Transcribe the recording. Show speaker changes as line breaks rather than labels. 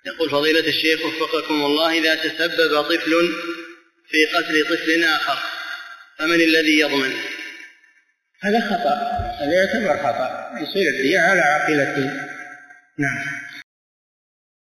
يقول فضيلة الشيخ وفقكم الله، إذا تسبب طفل في قتل طفل آخر فمن الذي يضمن؟
هذا خطأ، هذا يعتبر خطأ، يصير الدية على عاقلته. نعم.